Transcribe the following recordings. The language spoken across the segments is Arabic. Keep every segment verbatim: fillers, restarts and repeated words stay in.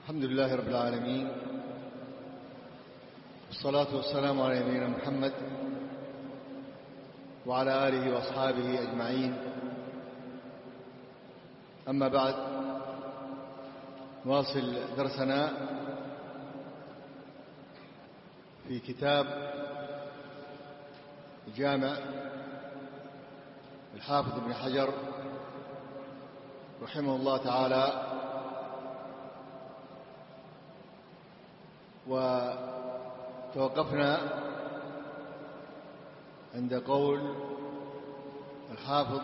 الحمد لله رب العالمين، والصلاة والسلام على نبينا محمد وعلى آله وأصحابه أجمعين. أما بعد، نواصل درسنا في كتاب الجامع الحافظ ابن حجر رحمه الله تعالى. وتوقفنا عند قول الحافظ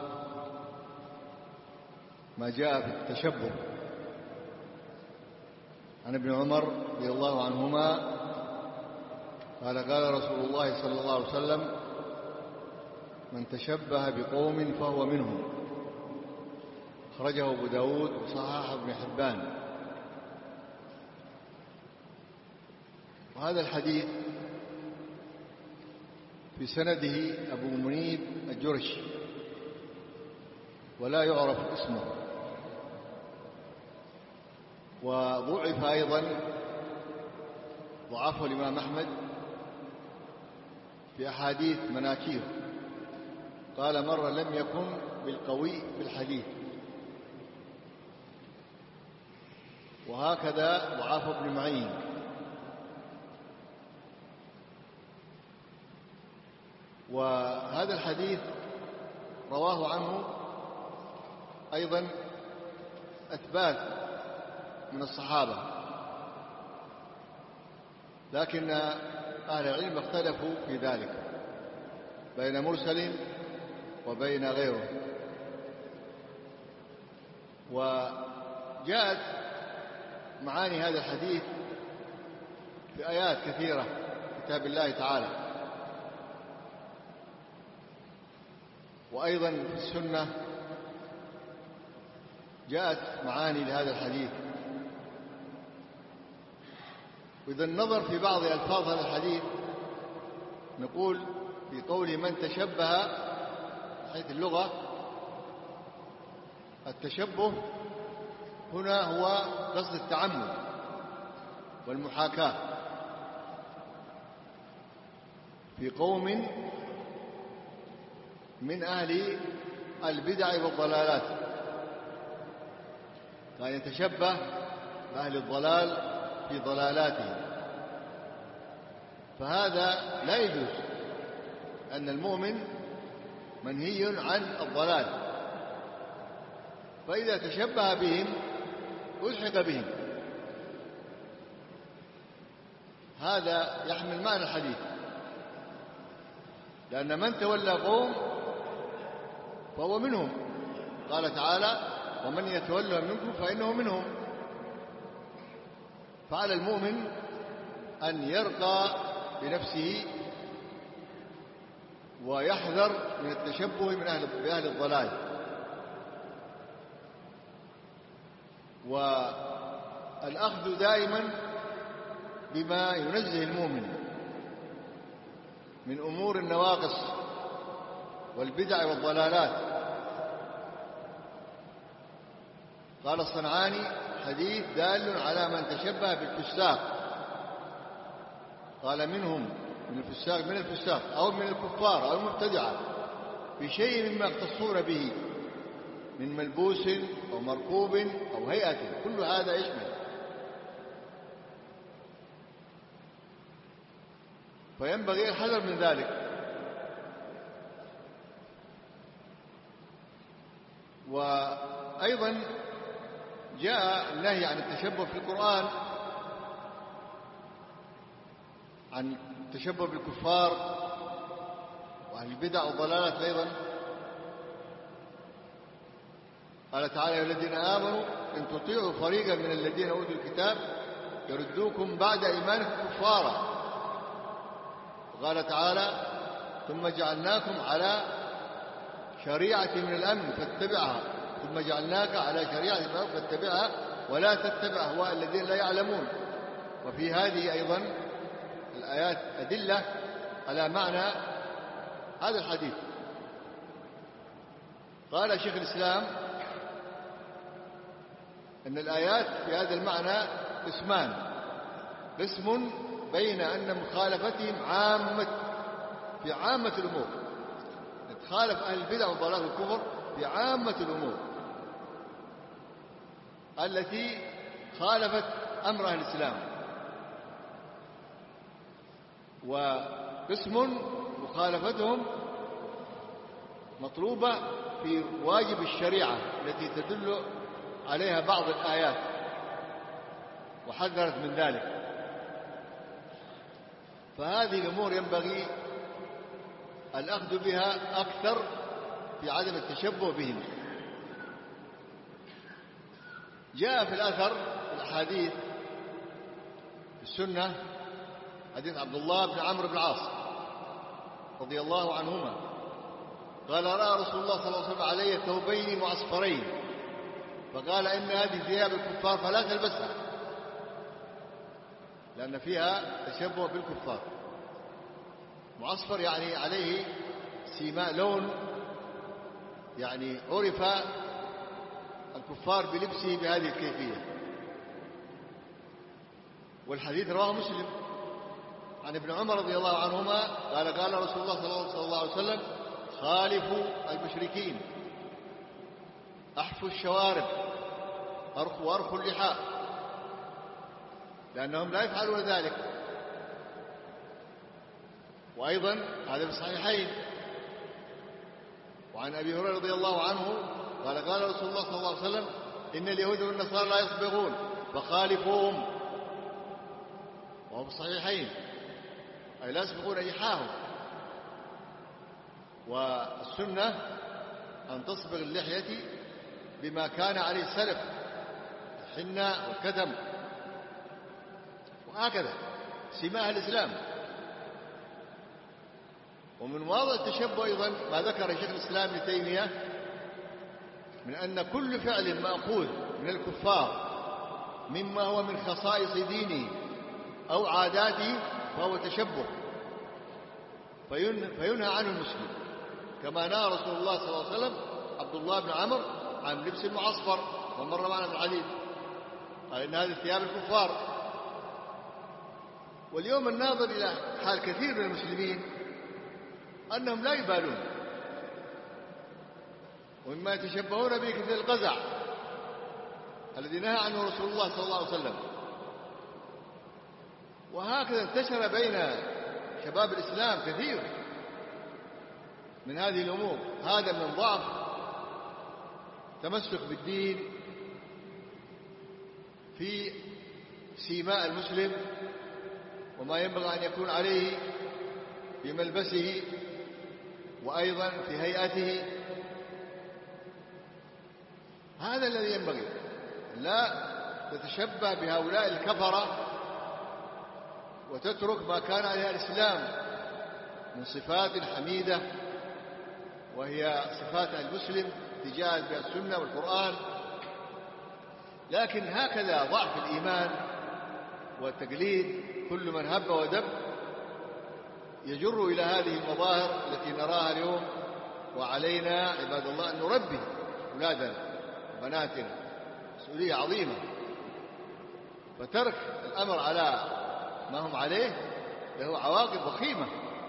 ما جاء في التشبه عن ابن عمر رضي الله عنهما قال: قال رسول الله صلى الله عليه وسلم: من تشبه بقوم فهو منهم. أخرجه أبو داود وصححه ابن حبان. وهذا الحديث في سنده أبو منيب الجرشي ولا يعرف اسمه، وضعف أيضا، ضعفه الإمام أحمد في أحاديث مناكير، قال مرة لم يكن بالقوي في الحديث. وهكذا ضعفه ابن معين. وهذا الحديث رواه عنه أيضا أثبات من الصحابة، لكن أهل العلم اختلفوا في ذلك بين مرسل وبين غيره. وجاءت معاني هذا الحديث في آيات كثيرة في كتاب الله تعالى، وأيضا في السنة جاءت معاني لهذا الحديث. وإذا النظر في بعض ألفاظ هذا الحديث نقول في قول من تشبه، حيث اللغة التشبه هنا هو قصد التعمد والمحاكاة في قوم من أهل البدع والضلالات، كان يتشبه بأهل الضلال في ضلالاتهم. فهذا لا يجوز، أن المؤمن منهي عن الضلال، فإذا تشبه بهم ألحق بهم. هذا يحمل معنى الحديث، لأن من تولى قوم فهو منهم. قال تعالى: ومن يتولى منكم فإنه منهم. فعلى المؤمن أن يرقى بنفسه ويحذر من التشبه من أهل بأهل الضلال. والأخذ دائما بما ينزه المؤمن من أمور النواقص والبدع والضلالات. قال الصنعاني: حديث دال على من تشبه بالفساق. قال منهم، من الفساق من الفساق أو من الكفار أو المبتدعة بشيء مما يختصون به من ملبوس أو مركوب أو هيئة، كل هذا يشمل. فينبغي الحذر من ذلك. وأيضا جاء النهي عن التشبه في القرآن، عن التشبه بالكفار وأهل البدع والضلالات أيضا. قال تعالى: يا الذين آمنوا إن تطيعوا فريقا من الذين أوتوا الكتاب يردوكم بعد إيمانكم كفارا. وقال تعالى: ثم جعلناكم على شريعة من الأمن فاتبعها، ثم جعلناك على شريعة من الأمن فاتبعها ولا تتبع أهواء الذين لا يعلمون. وفي هذه أيضا الآيات أدلة على معنى هذا الحديث. قال شيخ الإسلام: أن الآيات في هذا المعنى قسمان: قسم بين أن مخالفتهم عامة في عامة الأمور، تخالف أهل البدع والضلال والكفر في عامة الأمور التي خالفت أمر أهل الإسلام، وقسم مخالفتهم مطلوبة في واجب الشريعة التي تدل عليها بعض الآيات وحذرت من ذلك. فهذه الأمور ينبغي الأخذ بها أكثر في عدم التشبه بهم. جاء في الأثر في الأحاديث في السنة حديث عبد الله بن عمرو بن العاص رضي الله عنهما قال: رأى رسول الله صلى الله عليه وسلم علي ثوبين معصفرين فقال: إن هذه ثياب الكفار فلا تلبسها، لأن فيها تشبه بالكفار. معصفر يعني عليه سيماء، لون، يعني عرف الكفار بلبسه بهذه الكيفية. والحديث رواه مسلم عن ابن عمر رضي الله عنهما قال: قال رسول الله صلى الله عليه وسلم: خالفوا المشركين، أحفوا الشوارب، أرخوا أرخوا اللحاء، لأنهم لا يفعلون ذلك. وأيضا هذا في الصحيحين وعن أبي هريرة رضي الله عنه قال: قال رسول الله صلى الله عليه وسلم: إن اليهود والنصارى لا يصبغون فخالفوهم. وهو في الصحيحين، أي لا يصبغون لحاهم. والسنة أن تصبغ اللحية بما كان عليه السلف، الحنة والكتم، وهكذا سماء الإسلام. ومن مواضع التشبه أيضا ما ذكر شيخ الإسلام ابن تيمية من أن كل فعل مأخوذ من الكفار مما هو من خصائص دينه أو عاداته فهو تشبه، فينهى عنه المسلم، كما نهى رسول الله صلى الله عليه وسلم عبد الله بن عمرو عن لبس المعصفر، ومر معنا في الحديث قال: إن هذه ثياب الكفار. واليوم الناظر إلى حال كثير من المسلمين أنهم لا يبالون، ومما يتشبهون به كثير القزع الذي نهى عنه رسول الله صلى الله عليه وسلم. وهكذا انتشر بين شباب الإسلام كثير من هذه الأمور. هذا من ضعف تمسك بالدين في سيماء المسلم وما ينبغي أن يكون عليه في ملبسه وأيضا في هيئته. هذا الذي ينبغي، لا تتشبه بهؤلاء الكفرة وتترك ما كان عليها الإسلام من صفات حميدة، وهي صفات المسلم تجاه السنة والقرآن. لكن هكذا ضعف الإيمان والتقليد، كل من هب ودب يجر إلى هذه المظاهر التي نراها اليوم. وعلينا عباد الله أن نربي أولادنا وبناتنا، مسؤولية عظيمة. فترك الأمر على ما هم عليه له عواقب وخيمة،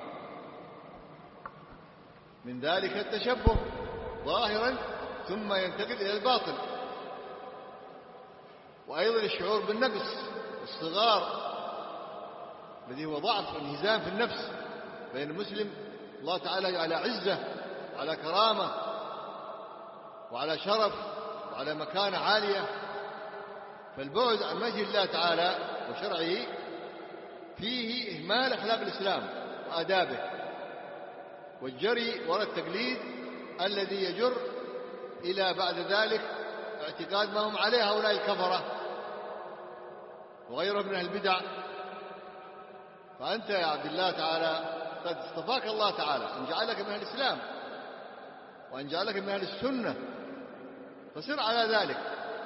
من ذلك التشبه ظاهرا ثم ينتقل إلى الباطن، وأيضا الشعور بالنقص والصغار الذي هو ضعف وانهزام في النفس. فإن المسلم الله تعالى على عزة وعلى كرامة وعلى شرف وعلى مكانة عالية، فالبعد عن وجه الله تعالى وشرعه فيه إهمال أخلاق الإسلام وآدابه والجري وراء التقليد الذي يجر إلى بعد ذلك اعتقاد ما هم عليه هؤلاء الكفرة وغيرهم من البدع. فأنت يا عبد الله تعالى قد اصطفاك الله تعالى أن جعلك من أهل الإسلام وأن جعلك من أهل السنة، فسر على ذلك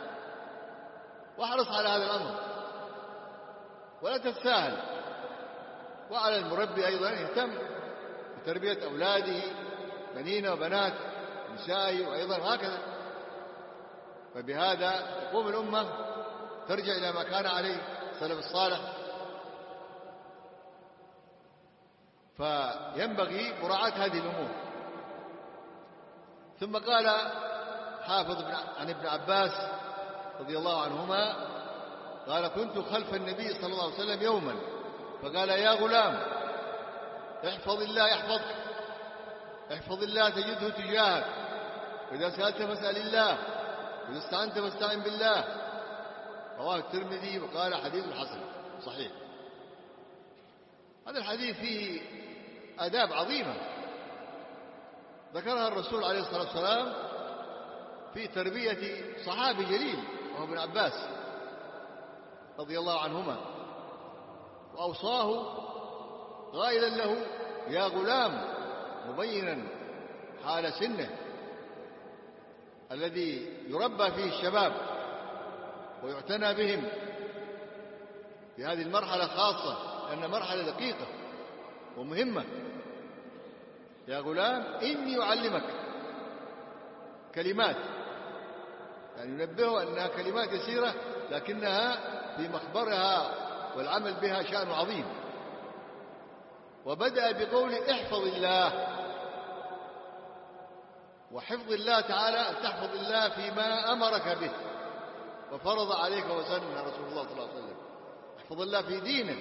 واحرص على هذا الأمر ولا تتساهل. وعلى المربي أيضا يهتم بتربية أولاده بنين وبنات نسائه وأيضا هكذا. فبهذا تقوم الأمة ترجع إلى ما كان عليه السلف الصالح. فينبغي مراعاة هذه الأمور. ثم قال حافظ عن ابن عباس رضي الله عنهما قال كنت خلف النبي صلى الله عليه وسلم يوما فقال يا غلام احفظ الله يحفظك، احفظ الله تجده تجاهك، وإذا سألت فاسأل الله، وإذا استعنت فاستعن بالله. رواه الترمذي وقال حديث حسن صحيح. هذا الحديث فيه آداب عظيمة ذكرها الرسول عليه الصلاة والسلام في تربية صحابي جليل وهو ابن عباس رضي الله عنهما، وأوصاه قائلا له يا غلام مبينا حال سنه الذي يربى فيه الشباب ويعتنى بهم في هذه المرحلة خاصة، لأنها مرحلة دقيقة ومهمة. يا غلام إني أعلمك كلمات، يعني ينبهه أنها كلمات يسيرة لكنها في مخبرها والعمل بها شأن عظيم. وبدأ بقول احفظ الله، وحفظ الله تعالى أن تحفظ الله فيما أمرك به وفرض عليك وسن رسول الله صلى الله عليه وسلم. احفظ الله في دينك،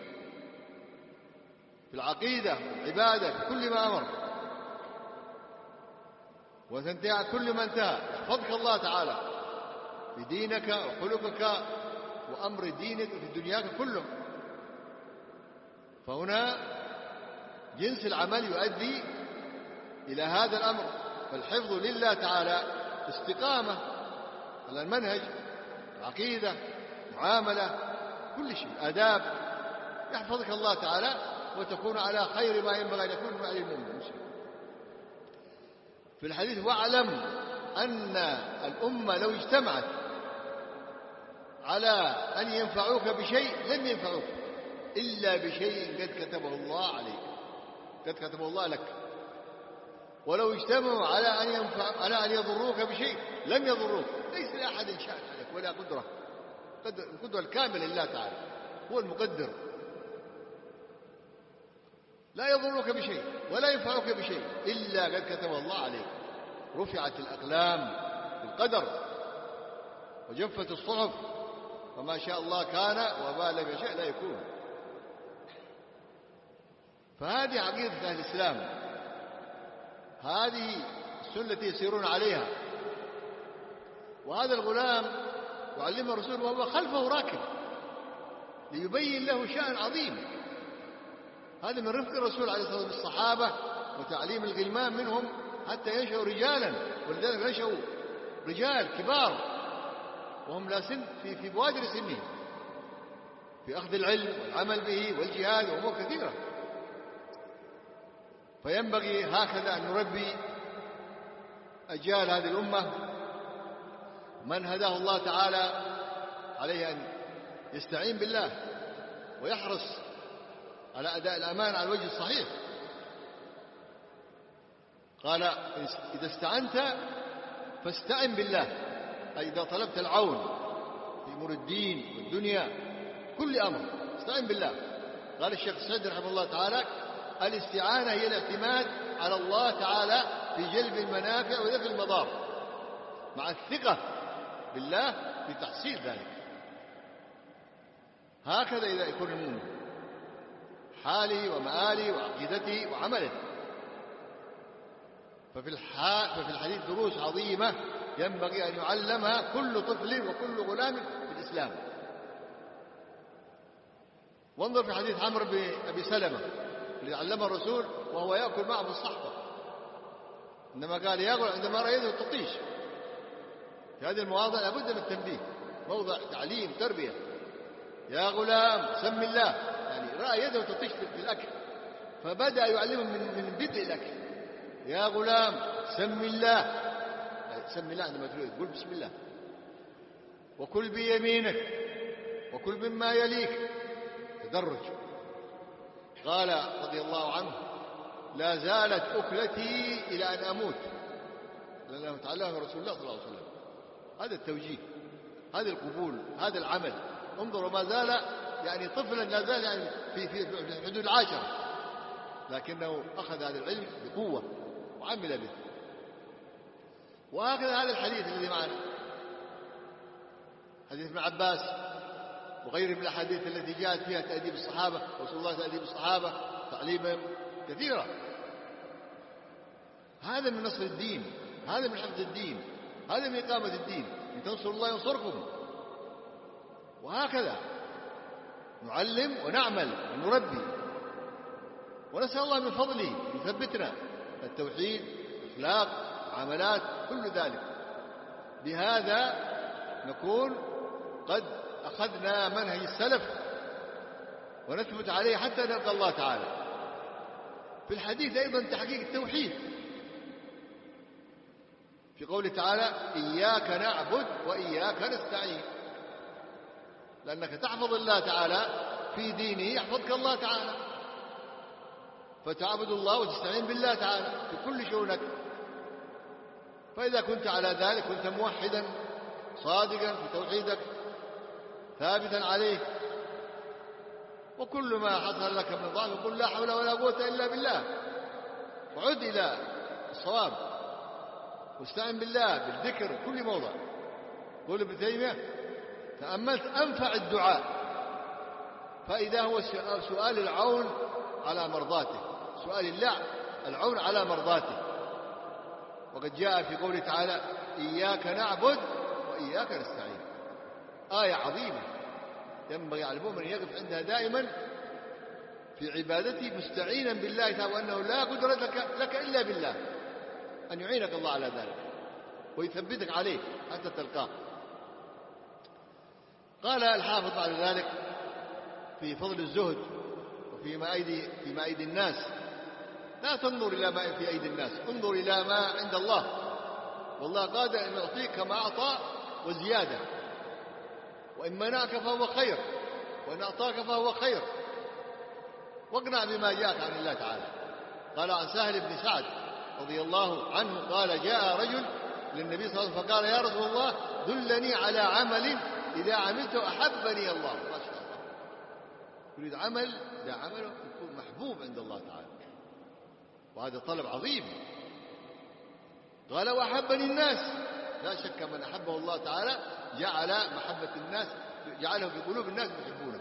في العقيدة والعبادة، في كل ما أمر، وتنتهي عن كل ما انتهى. يحفظك الله تعالى في دينك وخلقك وأمر دينك في دنياك كله. فهنا جنس العمل يؤدي إلى هذا الأمر. فالحفظ لله تعالى استقامة على المنهج، عقيدة، معاملة، كل شيء، آداب. يحفظك الله تعالى وتكون على خير ما ينبغي أن يكون عليه المؤمن المسلم. في الحديث واعلم أن الأمة لو اجتمعت على أن ينفعوك بشيء لم ينفعوك إلا بشيء قد كتبه الله عليك، قد كتبه الله لك. ولو اجتمعوا على أن ينفع على أن يضروك بشيء لم يضروك، ليس لأحد شأن عليك ولا قدرة. القدرة الكاملة لله تعالى، هو المقدر. لا يضروك بشيء ولا ينفعك بشيء إلا قد كتبه الله عليك. رفعت الأقلام بالقدر وجفت الصحف، وما شاء الله كان وما لم يشاء لا يكون. فهذه عقيدة أهل الإسلام، هذه السنة التي يسيرون عليها. وهذا الغلام يعلمه الرسول وهو خلفه راكب ليبين له شأن عظيم. هذا من رفق الرسول عليه الصلاة والسلام بالصحابة وتعليم الغلمان منهم حتى ينشأوا رجالا، ولذلك نشأوا رجال كبار وهم لا سن في في بوادر سنهم في أخذ العلم والعمل به والجهاد وأمور كثيرة. فينبغي هكذا أن نربي أجيال هذه الأمة. من هداه الله تعالى عليه أن يستعين بالله ويحرص على أداء الأمانة على الوجه الصحيح. قال إذا استعنت فاستعن بالله، أي إذا طلبت العون في أمور الدين والدنيا كل أمر استعن بالله. قال الشيخ السعدي رحمه الله تعالى الاستعانة هي الاعتماد على الله تعالى في جلب المنافع ودفع المضار مع الثقة بالله في تحصيل ذلك. هكذا إذا يكون المؤمن حاله ومآله وعقيدته وعمله. ففي ففي الحديث دروس عظيمة ينبغي أن يعلمها كل طفل وكل غلام في الإسلام. وانظر في حديث عمرو بن أبي سلمة الذي علمه الرسول وهو يأكل معه الصحبة، إنما قال يأكل عندما رأى يده تطيش. في هذه المواضع لابد من التنبيه، موضع تعليم تربية. يا غلام سم الله، يعني رأى يده تطيش في الأكل فبدأ يعلمه من من بدء الأكل. يا غلام سم الله، يعني سم الله عندما تريد قل بسم الله، وكل بيمينك وكل مما يليك، تدرج. قال رضي الله عنه لا زالت أكلتي إلى أن أموت، لأنه تعلمه رسول الله صلى الله عليه وسلم. هذا التوجيه، هذه القبول، هذا العمل. انظروا ما زال يعني طفلا، لا زال يعني في في حدود العاشرة، لكنه أخذ هذا العلم بقوة وعمل به. وهكذا هذا الحديث الذي معنا، حديث ابن عباس وغيره من الأحاديث التي جاءت فيها تأديب الصحابة، رسول الله تأديب الصحابة، تعليمهم كثيرة. هذا من نصر الدين، هذا من حفظ الدين، هذا من إقامة الدين. إن تنصروا الله ينصركم. وهكذا نعلم ونعمل ونربي، ونسأل الله من فضله يثبتنا التوحيد، الأخلاق، العملات، كل ذلك. بهذا نكون قد أخذنا منهج السلف ونثبت عليه حتى نلقى الله تعالى. في الحديث أيضا تحقيق التوحيد، في قوله تعالى: إياك نعبد وإياك نستعين. لأنك تحفظ الله تعالى في دينه يحفظك الله تعالى، فتعبد الله وتستعين بالله تعالى في كل شؤونك. فإذا كنت على ذلك كنت موحدا صادقا في توحيدك ثابتا عليه. وكل ما حصل لك من ضعف قل لا حول ولا قوة إلا بالله، وعد إلى الصواب واستعن بالله بالذكر في كل موضع. قول ابن تيمية: تأملت أنفع الدعاء فإذا هو سؤال العون على مرضاته، سؤال الله العون على مرضاته. وقد جاء في قوله تعالى: إياك نعبد وإياك نستعين. آية عظيمة ينبغي على المؤمن أن يقف عندها دائما في عبادته مستعينا بالله تعالى، وأنه لا قدرة لك, لك إلا بالله، أن يعينك الله على ذلك ويثبتك عليه حتى تلقاه. قال الحافظ بعد ذلك في فضل الزهد وفيما أيدي فيما أيدي الناس: لا تنظر إلى ما في أيدي الناس، انظر إلى ما عند الله، والله قادر أن يعطيك كما أعطى وزيادة، وإن منعك فهو خير، وإن أعطاك فهو خير، واقنع بما جاءك عن الله تعالى. قال عن سهل بن سعد رضي الله عنه قال: جاء رجل للنبي صلى الله عليه وسلم فقال: يا رسول الله دلني على عمل إذا عملته أحبني الله. ما شاء الله، يريد عمل إذا عمله يكون محبوب عند الله تعالى، وهذا طلب عظيم. قال: وأحبني الناس. لا شك من أحبه الله تعالى جعل محبة الناس، جعله في قلوب الناس يحبونه.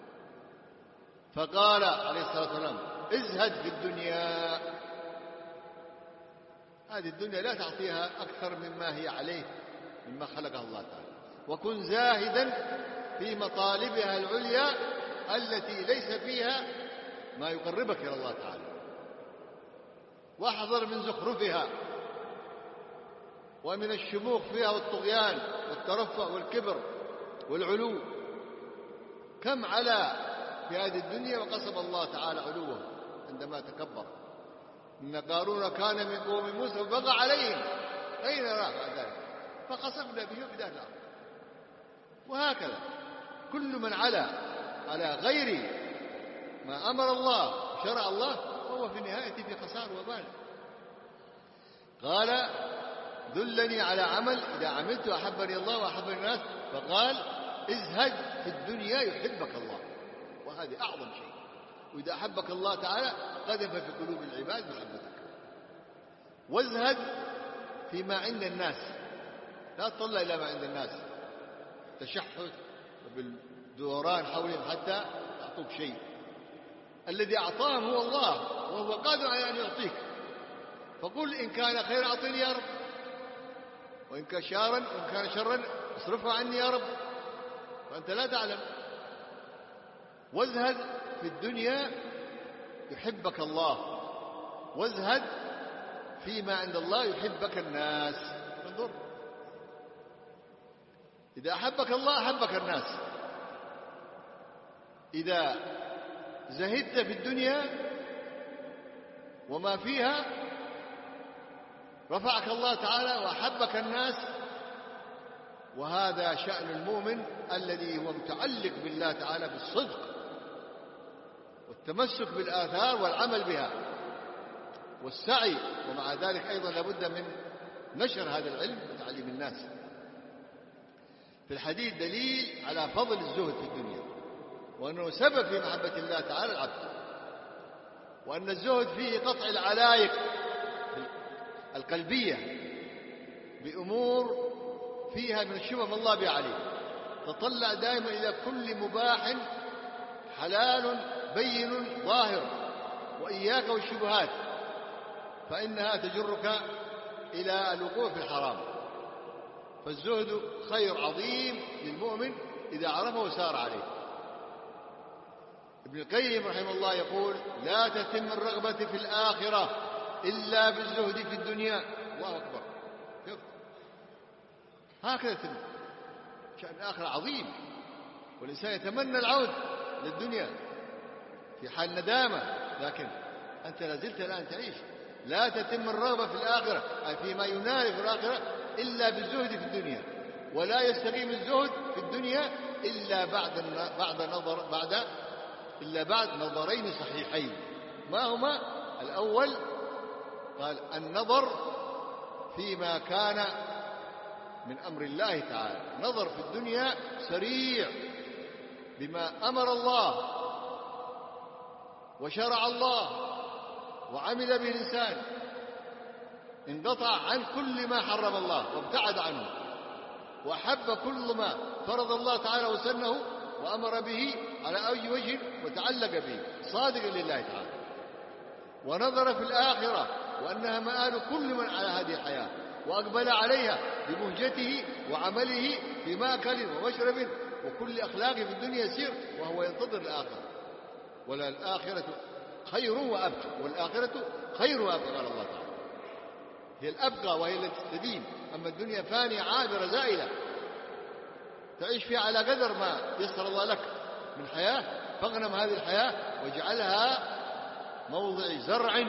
فقال عليه الصلاة والسلام: ازهد في الدنيا، هذه الدنيا لا تعطيها أكثر مما هي عليه مما خلقها الله تعالى، وكن زاهدا في مطالبها العليا التي ليس فيها ما يقربك إلى الله تعالى، واحذر من زخرفها ومن الشموخ فيها والطغيان والترفع والكبر والعلو. كم علا في هذه الدنيا وقسم الله تعالى علوه عندما تكبر. إن قارون كان من قوم موسى فبغى عليهم، أين راح بعد ذلك؟ فخسفنا به بدار الأرض. وهكذا كل من علا على غير ما أمر الله وشرع الله فهو في النهاية في خسار وبال. قال: دلني على عمل إذا عملت أحبني الله وأحبني الناس. فقال: ازهد في الدنيا يحبك الله، وهذه أعظم شيء. وإذا أحبك الله تعالى قذف في قلوب العباد محبتك. وازهد فيما عند الناس، لا تطلع إلى ما عند الناس تشحث بالدوران حولهم حتى يعطوك شيء. الذي أعطاهم هو الله، وهو قادر على أن يعطيك. فقل إن كان خير أعطني يا رب، وإن كان شارا وإن كان شرا اصرفه عني يا رب، فأنت لا تعلم. وازهد في الدنيا يحبك الله، وازهد فيما عند الله يحبك الناس. انظر، إذا أحبك الله أحبك الناس. إذا زهدت في الدنيا وما فيها رفعك الله تعالى وأحبك الناس. وهذا شأن المؤمن الذي هو متعلق بالله تعالى بالصدق والتمسك بالآثار والعمل بها والسعي. ومع ذلك أيضا لابد من نشر هذا العلم وتعليم الناس. في الحديث دليل على فضل الزهد في الدنيا، وأنه سبب في محبة الله تعالى العبد، وأن الزهد فيه قطع العلايق القلبية بأمور فيها من الشبه الله بها عليه. تطلع دائما إلى كل مباح حلال بين ظاهر، وإياك والشبهات، فإنها تجرك إلى الوقوع في الحرام. فالزهد خير عظيم للمؤمن إذا عرفه وسار عليه. ابن القيم رحمه الله يقول: لا تتم الرغبة في الآخرة إلا بالزهد في الدنيا. الله أكبر، هكذا تتم. شأن الآخرة عظيم، والإنسان يتمنى العود للدنيا في حال ندامة، لكن أنت لازلت الآن تعيش. لا تتم الرغبة في الآخرة، أي فيما ينال في الآخرة، إلا بالزهد في الدنيا، ولا يستقيم الزهد في الدنيا إلا بعد بعد نظر بعد إلا بعد نظرين صحيحين. ما هما؟ الأول قال: النظر فيما كان من أمر الله تعالى، نظر في الدنيا سريع بما أمر الله وشرع الله وعمل به الإنسان، انقطع عن كل ما حرم الله وابتعد عنه، وأحب كل ما فرض الله تعالى وسنه وأمر به على أي وجه وتعلق به صادقا لله تعالى. ونظر في الآخرة وأنها مآل كل من على هذه الحياة، وأقبل عليها بمهجته وعمله في مأكل ومشرب وكل أخلاق في الدنيا يسير، وهو ينتظر الآخرة. ولا الآخرة خير وأبقى، والآخرة خير وأبقى قال الله تعالى، هي الأبقى وهي التي تستديم. أما الدنيا فانية عابرة زائلة تعيش فيها على قدر ما يسر الله لك من حياة، فاغنم هذه الحياة واجعلها موضع زرع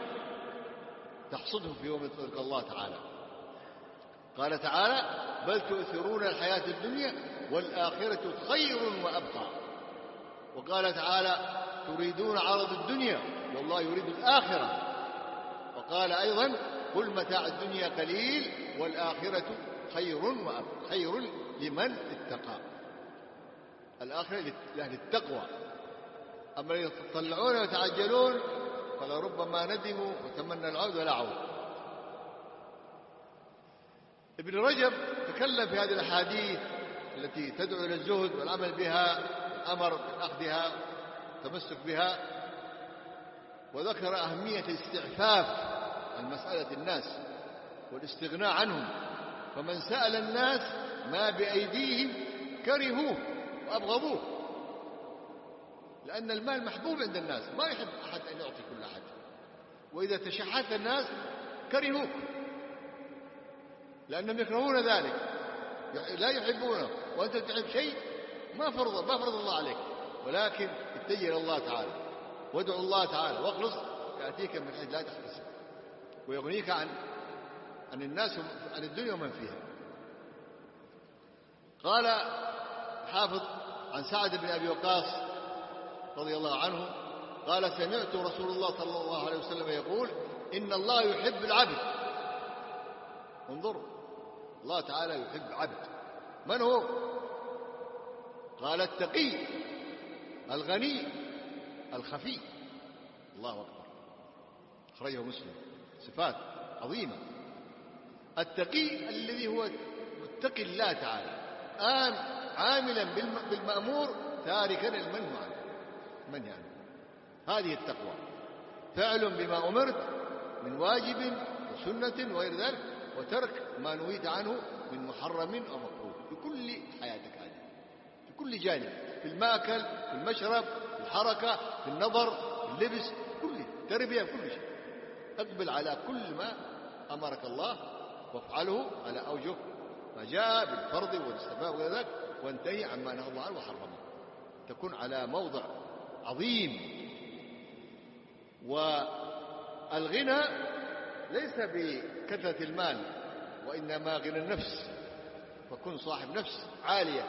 تحصده في يوم يطلق الله تعالى. قال تعالى: بل تؤثرون الحياة الدنيا والآخرة خير وأبقى. وقال تعالى: تريدون عرض الدنيا والله يريد الآخرة. وقال أيضا: قل متاع الدنيا قليل والآخرة خير وأبقى، خير لمن اتقى. الآخرة لأهل التقوى. أما الذين يتطلعون ويتعجلون فلربما ندموا وتمنى العود ولا عود. ابن رجب تكلم في هذه الأحاديث التي تدعو إلى الزهد والعمل بها، الأمر بأخذها والتمسك بها، وذكر أهمية الاستعفاف عن مسألة الناس والاستغناء عنهم. فمن سأل الناس ما بأيديهم كرهوه وأبغضوه، لأن المال محبوب عند الناس، ما يحب أحد أن يعطي كل أحد، وإذا تشحت الناس كرهوك لأنهم يكرهون ذلك، لا يحبونه، وأنت تحب شيء ما فرض ما فرض الله عليك، ولكن اتجه إلى الله تعالى وادعو الله تعالى واخلص، يأتيك من حيث لا تحتسب ويغنيك عن عن الناس عن الدنيا ومن فيها. قال حافظ عن سعد بن أبي وقاص رضي الله عنه قال: سمعت رسول الله صلى الله عليه وسلم يقول: إن الله يحب العبد. انظر، الله تعالى يحب عبد. من هو؟ قال: التقي الغني الخفي. الله أكبر، أخرجه مسلم. صفات عظيمة. التقي الذي هو متقي الله تعالى، آم عاملا بالمأمور تاركا المنهي عنه من يعني. هذه التقوى، فعل بما أمرت من واجب وسنة وغير ذلك، وترك ما نهيت عنه من محرم أو مكروه في كل حياتك هذه، في كل جانب، في المأكل، في المشرب، في الحركة، في النظر، في اللبس، كل تربية، كل شيء. اقبل على كل ما أمرك الله وافعله على أوجه ما جاء بالفرض والاستحباب وغير ذلك، وانتهي عما نهى الله عنه وحرمه. تكون على موضع عظيم. والغنى ليس بكثرة المال، وإنما غنى النفس. فكن صاحب نفس عالية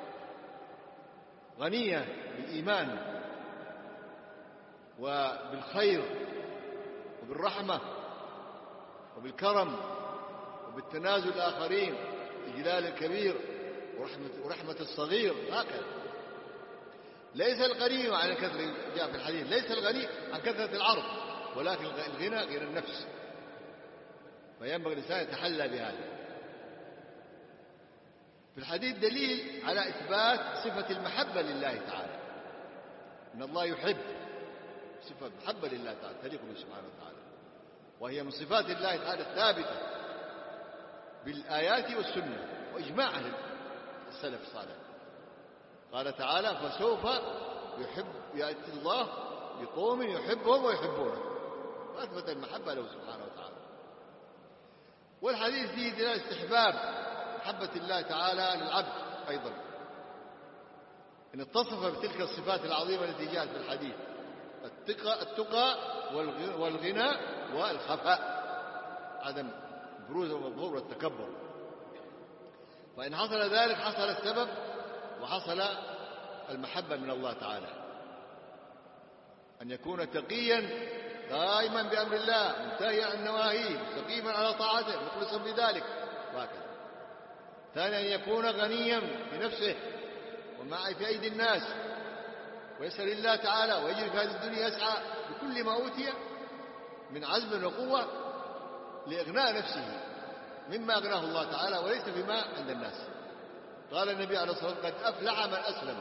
غنية بالإيمان وبالخير وبالرحمة وبالكرم وبالتنازل الآخرين، إجلال الكبير ورحمة, ورحمة الصغير هكذا. ليس الغني عن كثرة، جاء في الحديث ليس الغني عن كثرة العرض، ولكن الغنى غير النفس، فينبغي الإنسان يتحلى بهذا. في الحديث دليل على إثبات صفة المحبة لله تعالى، إن الله يحب، صفة محبة لله تعالى تليق به سبحانه وتعالى، وهي من صفات الله تعالى الثابتة بالآيات والسنة وإجماع أهل السلف الصالح. قال تعالى فسوف يحب يأتي الله بقوم يحبهم ويحبونه، وأثبت المحبة له سبحانه وتعالى. والحديث فيه دلالة استحباب محبة الله تعالى للعبد أيضا، إن اتصف بتلك الصفات العظيمة التي جاءت في الحديث: التقى, التقى والغنى والخفاء، عدم البروز والظهور والتكبر. فإن حصل ذلك حصل السبب وحصل المحبة من الله تعالى، أن يكون تقيا قائما بأمر الله منتهيا عن نواهيه مستقيما على طاعته مخلصا بذلك، وهكذا. ثانيا أن يكون غنيا بنفسه وما في أيدي الناس، ويسأل الله تعالى ويجري في هذه الدنيا يسعى بكل ما أوتي من عزم وقوة لإغناء نفسه مما أغناه الله تعالى وليس بما عند الناس. قال النبي عليه الصلاة والسلام: قد أفلح من أسلم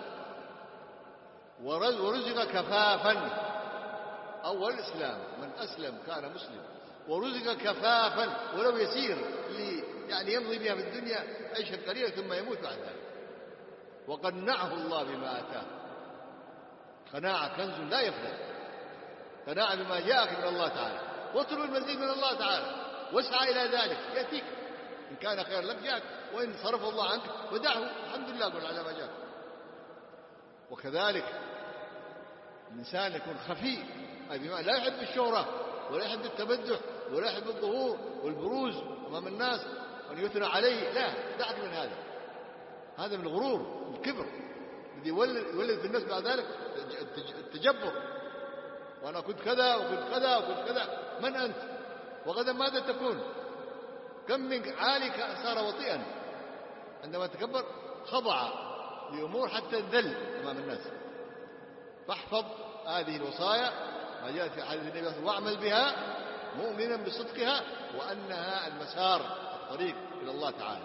ورزق كفافا. أول الإسلام من أسلم كان مسلم ورزق كفافا ولو يسير يعني يمضي بها في الدنيا عيشا قليلا ثم يموت بعد ذلك، وقنعه الله بما آتاه. قناعة كنز لا يفنى، قناعة بما جاءك من الله تعالى، واطلب المزيد من الله تعالى واسعى إلى ذلك يأتيك، إن كان خير لك جاءك، وإن صرف الله عنك ودعه الحمد لله قل على ما جاءك. وكذلك الإنسان يكون خفي، أي بما لا يحب الشهرة ولا يحب التبدح ولا يحب الظهور والبروز أمام الناس وأن يثنى عليه، لا، دعك من هذا. هذا من الغرور الكبر الذي يولد في الناس بعد ذلك التجبر، وأنا كنت كذا وكنت كذا وكنت كذا. من أنت؟ وغدا ماذا تكون؟ كم من عالي صار وطيئا عندما تكبر، خضع لأمور حتى الذل أمام الناس. فاحفظ هذه الوصايا ما جاءت في حديث النبي صلى الله عليه وسلم: واعمل بها مؤمنا بصدقها وأنها المسار الطريق إلى الله تعالى.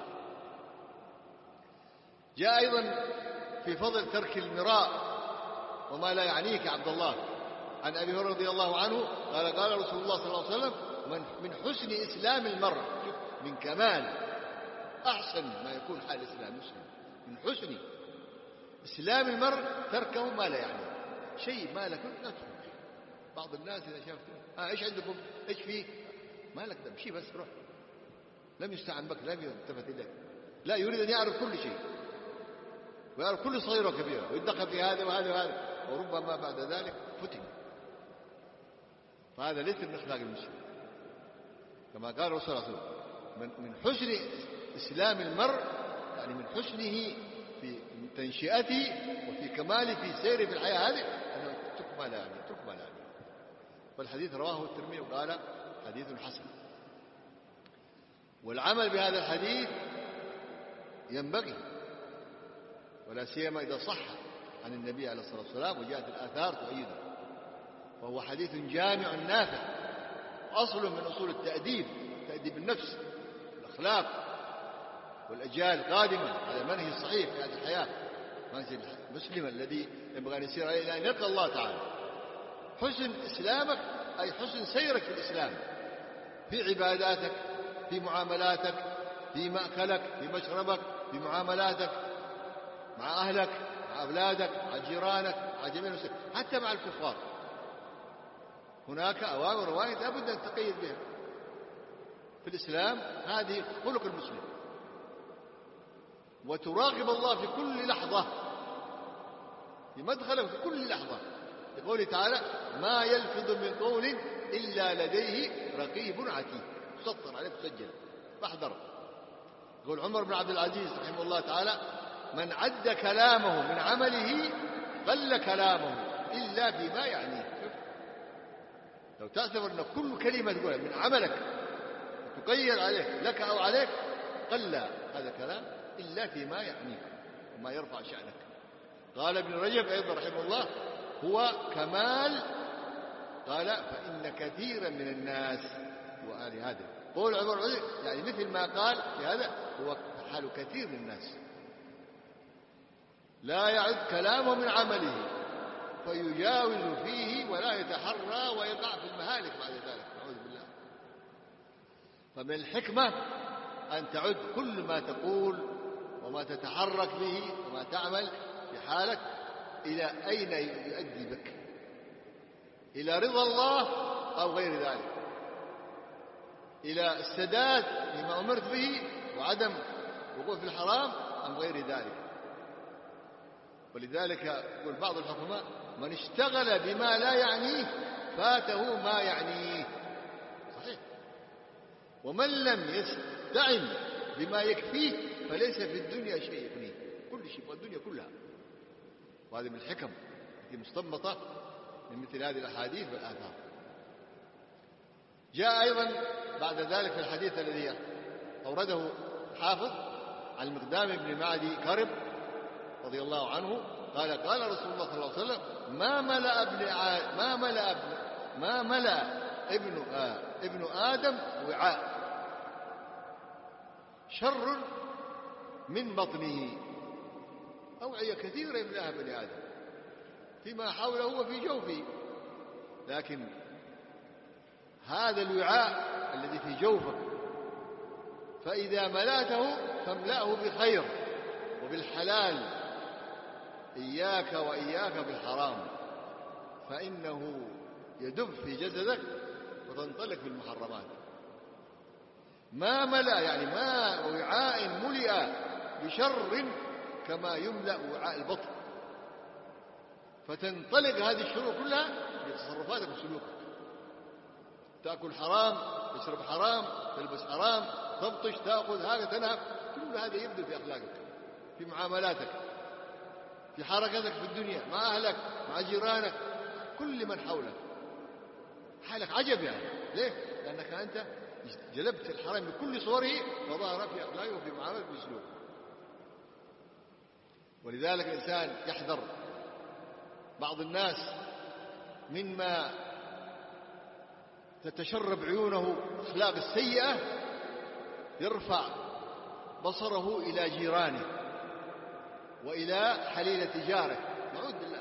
جاء أيضا في فضل ترك المراء وما لا يعنيك عبد الله عن أبي هريرة رضي الله عنه قال: قال رسول الله صلى الله عليه وسلم: من حسن إسلام المرء، من كمال أحسن ما يكون حال الإسلام المسلم، من حسن إسلام المرء تركه ما لا يعني، شيء ما لك لا تروح. بعض الناس إذا شافت آه إيش عندكم إيش فيه ما لك تمشي بس روح، لم يستعن بك، لم يلتفت إليك، لا يريد أن يعرف كل شيء ويعرف كل صغيرة وكبيرة ويتدخل في هذا وهذا وهذا، وربما بعد ذلك فتن. فهذا ليس من أخلاق المسلم، كما قال الرسول صلى الله عليه وسلم: من حسن إسلام المرء، يعني من حسنه في تنشئته وفي كماله في سيره في الحياة هذه أنه اترك ما لا يعني، اترك ما لا يعني. والحديث رواه الترمذي وقال حديث حسن. والعمل بهذا الحديث ينبغي، ولا سيما إذا صح عن النبي عليه الصلاة والسلام وجاءت الآثار تؤيده، فهو حديث جامع نافع، أصل من أصول التأديب، تأديب النفس والأخلاق والأجيال القادمة على المنهج الصحيح في هذه الحياة، منهج المسلم الذي ينبغي أن يسير عليه إلى أن يلقى الله تعالى. حسن إسلامك أي حسن سيرك في الإسلام، في عباداتك، في معاملاتك، في مأكلك، في مشربك، في معاملاتك مع أهلك، مع أولادك، مع جيرانك، مع جميع المسلمين، حتى مع الكفار. هناك أوامر ونواهي لابد أن تقيد بها في الإسلام، هذه خلق المسلم. وتراقب الله في كل لحظة، في مدخله في كل لحظة، لقوله تعالى: ما يلفظ من قول إلا لديه رقيب عتيد، مسطر عليه مسجل، فاحذر. يقول عمر بن عبد العزيز رحمه الله تعالى: من عد كلامه من عمله قل كلامه إلا بما يعنيه. لو تعتبر أن كل كلمة تقولها من عملك تقيد عليه لك أو عليك، قل هذا كلام إلا فيما يعنيك وما يرفع شأنك. قال ابن رجب أيضا رحمه الله: هو كمال. قال: فإن كثيرا من الناس وآل هذا قول عمر يعني مثل ما قال في هذا هو حال كثير من الناس، لا يعد كلامه من عمله فيجاوز فيه ولا يتحرى ويقع في المهالك بعد ذلك، نعوذ بالله. فمن الحكمة أن تعد كل ما تقول وما تتحرك به وما تعمل في حالك إلى أين يؤدي بك، إلى رضا الله أو غير ذلك، إلى السداد فيما أمرت به وعدم وقوع في الحرام أم غير ذلك. ولذلك يقول بعض الحكماء: من اشتغل بما لا يعنيه فاته ما يعنيه. صحيح. ومن لم يستعن بما يكفيه فليس في الدنيا شيء يغنيه، كل شيء والدنيا كلها. وهذه من الحكم التي مستنبطة من مثل هذه الأحاديث والآثار. جاء أيضا بعد ذلك في الحديث الذي أورده حافظ عن المقدام بن معدي كرب رضي الله عنه قال: قال رسول الله صلى الله عليه وسلم: ما ملأ ابن ع... ما ملأ ابن ما ملأ ابن آ... ابن آدم وعاء شر من بطنه. أوعية كثيرة يملأها بني آدم فيما حوله وفي جوفه، لكن هذا الوعاء الذي في جوفك فإذا ملأته فاملأه بخير وبالحلال، إياك وإياك بالحرام، فإنه يدب في جسدك وتنطلق في المحرمات. ما ملأ يعني ما وعاء ملئ بشر كما يملأ وعاء البطن، فتنطلق هذه الشرور كلها بتصرفاتك وسلوكك. تأكل حرام، تشرب حرام، تلبس حرام، تبطش، تأخذ هذا، تنهب، كل هذا يبدو في أخلاقك، في معاملاتك، في حركتك في الدنيا مع أهلك، مع جيرانك، كل من حولك. حالك عجب يعني. ليه؟ لأنك أنت جلبت الحرام بكل صوره وظهر في أخلاقه وفي معاملته وفي سلوكه. ولذلك الإنسان يحذر بعض الناس مما تتشرب عيونه أخلاق السيئة، يرفع بصره إلى جيرانه وإلى حليلة جاره، نعوذ بالله.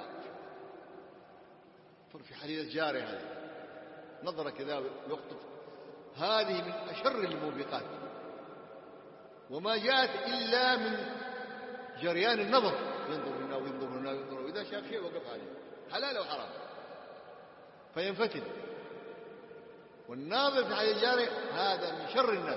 في حليلة جاره هذه نظرة كذا يخطف، هذه من أشر الموبقات، وما جاءت إلا من جريان النظر، ينظر هنا وينظر هنا وينظر، وإذا شاف شيء وقف عليه حلال أو حرام فينفتن. والناظر في حليلة جاره هذا من شر الناس.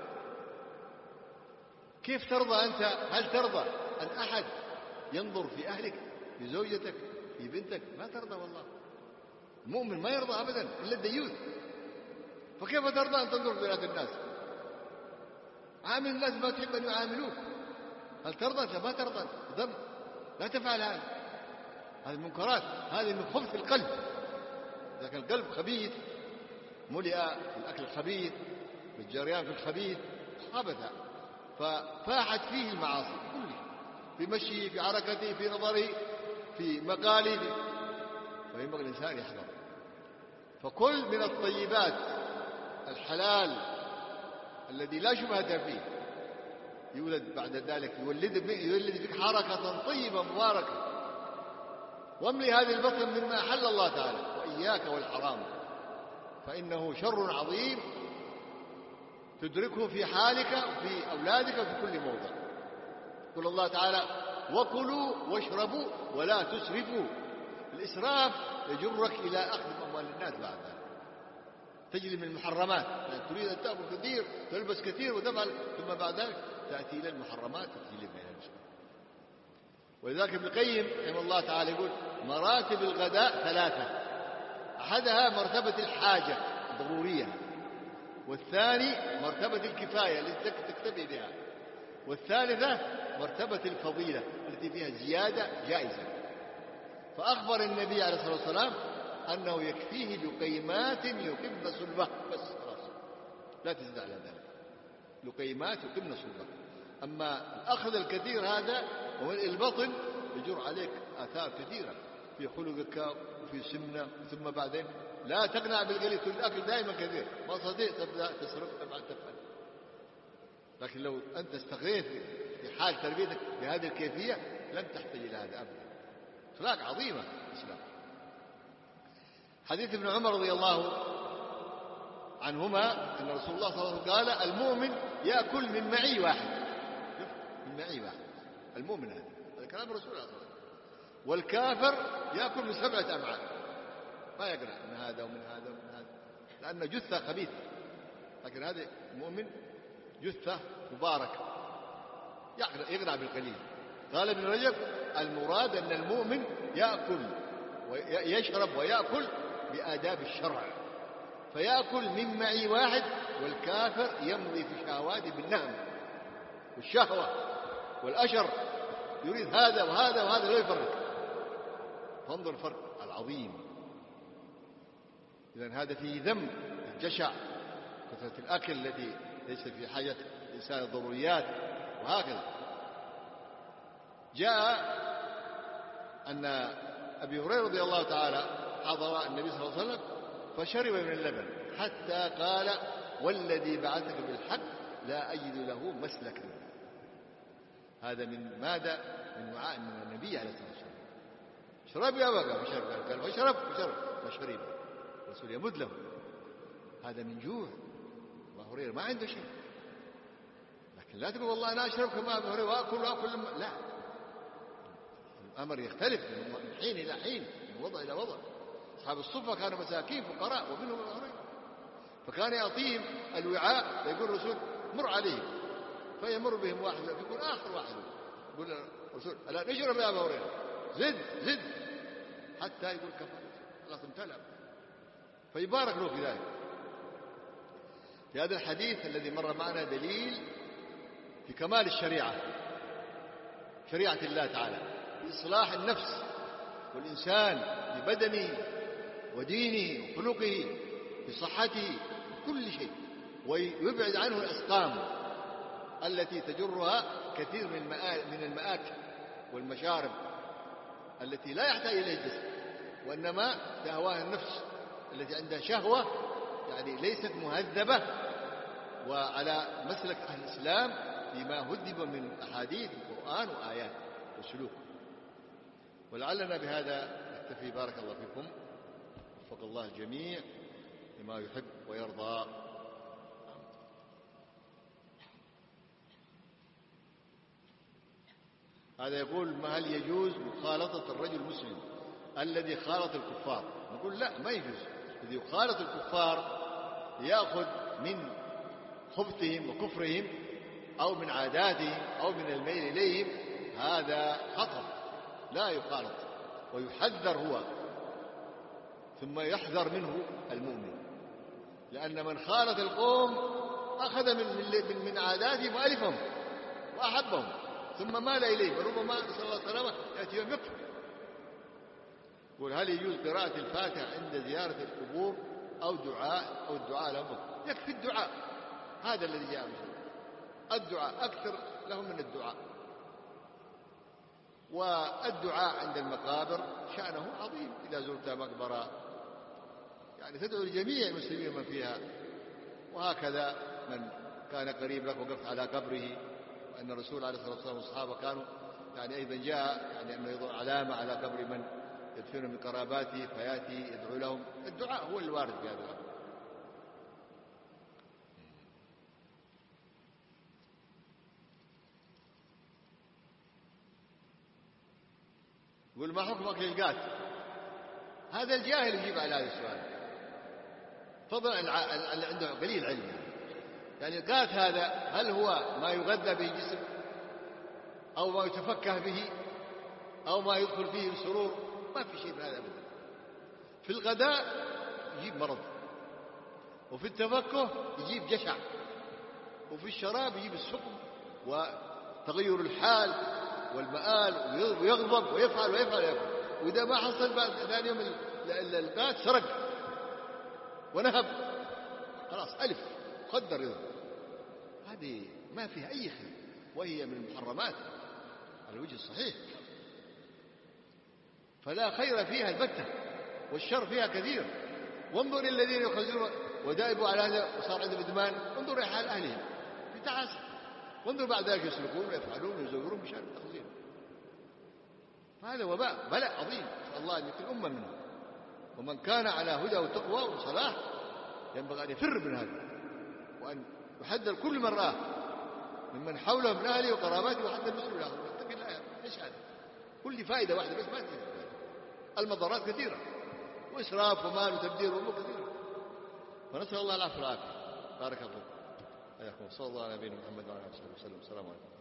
كيف ترضى أنت؟ هل ترضى أن أحد ينظر في أهلك، في زوجتك، في بنتك؟ ما ترضى والله. المؤمن ما يرضى أبدا إلا الديوث. فكيف ترضى أن تنظر في بنات الناس؟ عامل الناس ما تحب أن يعاملوك، هل ترضى؟ أنت ما ترضى. ذنب، لا تفعل هذا. هذه المنكرات، هذه من خبث القلب. إذا كان القلب خبيث ملئ في الأكل الخبيث بالجريان في الخبيث خبث، ففاحت فيه المعاصي كله، في مشيه، في حركته، في نظره، في مقاله، فينبغي الإنسان يحذر. فكل من الطيبات الحلال الذي لا شبهة فيه يولد بعد ذلك يولد يولد فيك حركة طيبة مباركة. واملي هذه البطن مما أحل الله تعالى، وإياك والحرام، فإنه شر عظيم تدركه في حالك وفي أولادك وفي كل موضع. يقول الله تعالى: وكلوا واشربوا ولا تسرفوا. الإسراف يجرك إلى أخذ أموال الناس بعد ذلك، تجري من المحرمات، يعني تريد أن تأكل كثير، تلبس كثير وتفعل، ثم بعد ذلك تأتي إلى المحرمات وتجلب إلى المسلمين. ولذلك ابن القيم رحمه الله تعالى يقول: مراتب الغداء ثلاثة: أحدها مرتبة الحاجة ضرورية، والثاني مرتبة الكفاية التي تكتفي بها، والثالثة مرتبة الفضيلة التي فيها زيادة جائزة. فأخبر النبي عليه الصلاة والسلام أنه يكفيه لقيمات يقمن صلبه، بس خلاص لا تزيد على ذلك، لقيمات يقمن صلبه. أما الأخذ الكثير هذا والبطن يجر عليك آثار كثيرة في خلقك وفي سمنة، ثم بعدين لا تقنع بالقليل، كل الأكل دائما كثير ما صديق تبدأ تصرف تفعل تفعل. لكن لو أنت استغيث في حال تربيتك بهذه الكيفية لن تحتاج إلى هذا أبدا. أخلاق عظيمة الإسلام. حديث ابن عمر رضي الله عنهما أن رسول الله صلى الله عليه وسلم قال المؤمن يأكل من معي واحد، من معي واحد المؤمن، هذا هذا كلام رسول الله صلى الله عليه وسلم. والكافر يأكل من سبعة أمعاء، ما يقنع من هذا ومن هذا ومن هذا، لأن جثة خبيثة. لكن هذا المؤمن جثة مباركة يقنع بالقليل. قال ابن رجب المراد أن المؤمن يأكل ويشرب ويأكل بآداب الشرع، فيأكل من معي واحد، والكافر يمضي في شهواته بالنهم والشهوة والأشر، يريد هذا وهذا وهذا لا يفرق. فانظر الفرق العظيم. إذن هذا فيه ذم الجشع، كثرة الأكل التي ليس في حاجة الإنسان الضروريات، وهكذا. جاء أن أبي هريرة رضي الله تعالى حضر النبي صلى الله عليه وسلم فشرب من اللبن حتى قال والذي بعثك بالحق لا أجد له مسلكا. هذا من ماذا؟ من وعاء من النبي عليه الصلاة والسلام. شرب يا بقى فشرب، قال فشرب فشرب فشرب، الرسول يمد له. هذا من جوع. أبو هريرة ما عنده شيء، لكن لا تقول والله أنا أشرب كما أبو هريرة وأكل وأكل لما. لا، الأمر يختلف من حين إلى حين، من وضع إلى وضع. أصحاب الصفة كانوا مساكين فقراء ومنهم أبو هريرة، فكان يعطيهم الوعاء فيقول الرسول مر عليهم، فيمر بهم واحد فيقول آخر واحد يقول الرسول ألا نشرب يا أبو هريرة، زد زد حتى يقول كفى خلاص امتلأ، فيبارك له في ذلك. في هذا الحديث الذي مر معنا دليل في كمال الشريعة، شريعة الله تعالى في إصلاح النفس والإنسان ببدنه ودينه وخلقه بصحته كل شيء، ويبعد عنه الأسقام التي تجرها كثير من المآكل والمشارب التي لا يحتاج إليها الجسم، وإنما تهواها النفس التي عندها شهوة يعني ليست مهذبة وعلى مسلك أهل الإسلام فيما هذب من أحاديث القرآن وآيات وسلوك. ولعلنا بهذا نكتفي. بارك الله فيكم، وفق الله الجميع لما يحب ويرضى. هذا يقول ما هل يجوز مخالطة الرجل المسلم الذي خالط الكفار؟ نقول لا، ما يجوز. الذي يخالط الكفار يأخذ من خبثهم وكفرهم أو من عاداتهم أو من الميل إليهم، هذا خطر، لا يخالط، ويحذر هو ثم يحذر منه المؤمن، لأن من خالط القوم أخذ من, من, من عاداتهم وألفهم وأحبهم ثم مال إليه، وربما نسأل الله السلامة يأتي يوم يكفر. يقول هل يجوز قراءة الفاتحة عند زيارة القبور أو دعاء أو الدعاء لهم؟ يكفي الدعاء، هذا الذي جاء به الدعاء، أكثر لهم من الدعاء. والدعاء عند المقابر شأنه عظيم، إذا زرت مقبرة يعني تدعو لجميع المسلمين من فيها، وهكذا من كان قريب لك وقفت على قبره. وأن الرسول عليه الصلاة والسلام والصحابة كانوا يعني أيضا جاء يعني أنه يضع علامة على قبر من يدفن من قراباته فيأتي يدعو لهم. الدعاء هو الوارد في هذا الأمر. يقول ما حكم أكل القات؟ هذا الجاهل يجيب على هذا السؤال، فضلا اللي عنده قليل علم. يعني القات هذا هل هو ما يغذى به الجسم أو ما يتفكه به أو ما يدخل فيه السرور؟ ما في شيء من هذا أبدا. في الغداء يجيب مرض، وفي التفكه يجيب جشع، وفي الشراب يجيب السقم وتغير الحال والمآل، ويغضب ويفعل ويفعل ويفعل. وإذا ما حصل بعد ثاني يوم القات سرق ونهب، خلاص ألف خدر يضرب. هذه ما فيها أي خير، وهي من المحرمات على الوجه الصحيح، فلا خير فيها البتة والشر فيها كثير. وانظر الذين يخزرون ودائبوا على هذا وصار عندهم إدمان، انظر إلى حال أهلهم في تعاسة، وانظر بعد ذلك يسلكون ويفعلون ويزورون بشأن التخزير. هذا وباء بلاء عظيم، نسأل الله أن يكون أمة منه. ومن كان على هدى وتقوى وصلاح ينبغي أن يفر من هذا، وأن يحذر كل من راه ممن حوله من أهله وقراباته، وحتى المسلم الآخر اتق الله. ايش هذا؟ كل واحدة واحدة بس ما تجد. المضرات كثيرة، وإسراف ومال وتبذير وأمور كثيرة، فنسأل الله العفو والعافية. بارك الله فيكم. صلى الله على نبينا محمد وعلى آله وصحبه وسلم. السلام عليكم.